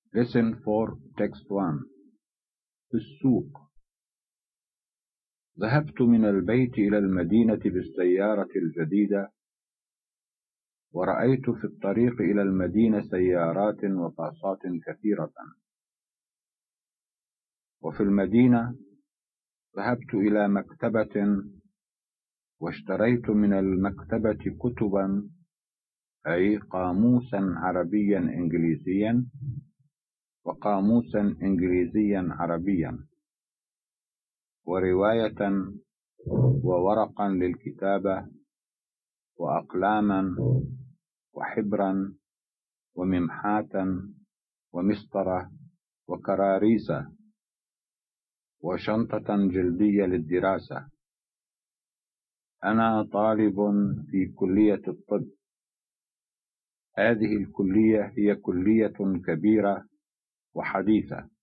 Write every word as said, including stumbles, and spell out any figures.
Lesson for Text one. في السوق. ذهبت من البيت إلى المدينة بالسيارة الجديدة، ورأيت في الطريق إلى المدينة سيارات وباصات كثيرة. وفي المدينة ذهبت إلى مكتبة، واشتريت من المكتبة كتبا، أي قاموسا عربيا إنجليزيا وقاموسا إنجليزيا عربيا، ورواية وورقا للكتابة وأقلاما وحبرا وممحاة ومسطرة وكراريسة وشنطة جلدية للدراسة. أنا طالب في كلية الطب. هذه الكلية هي كلية كبيرة وحديثة.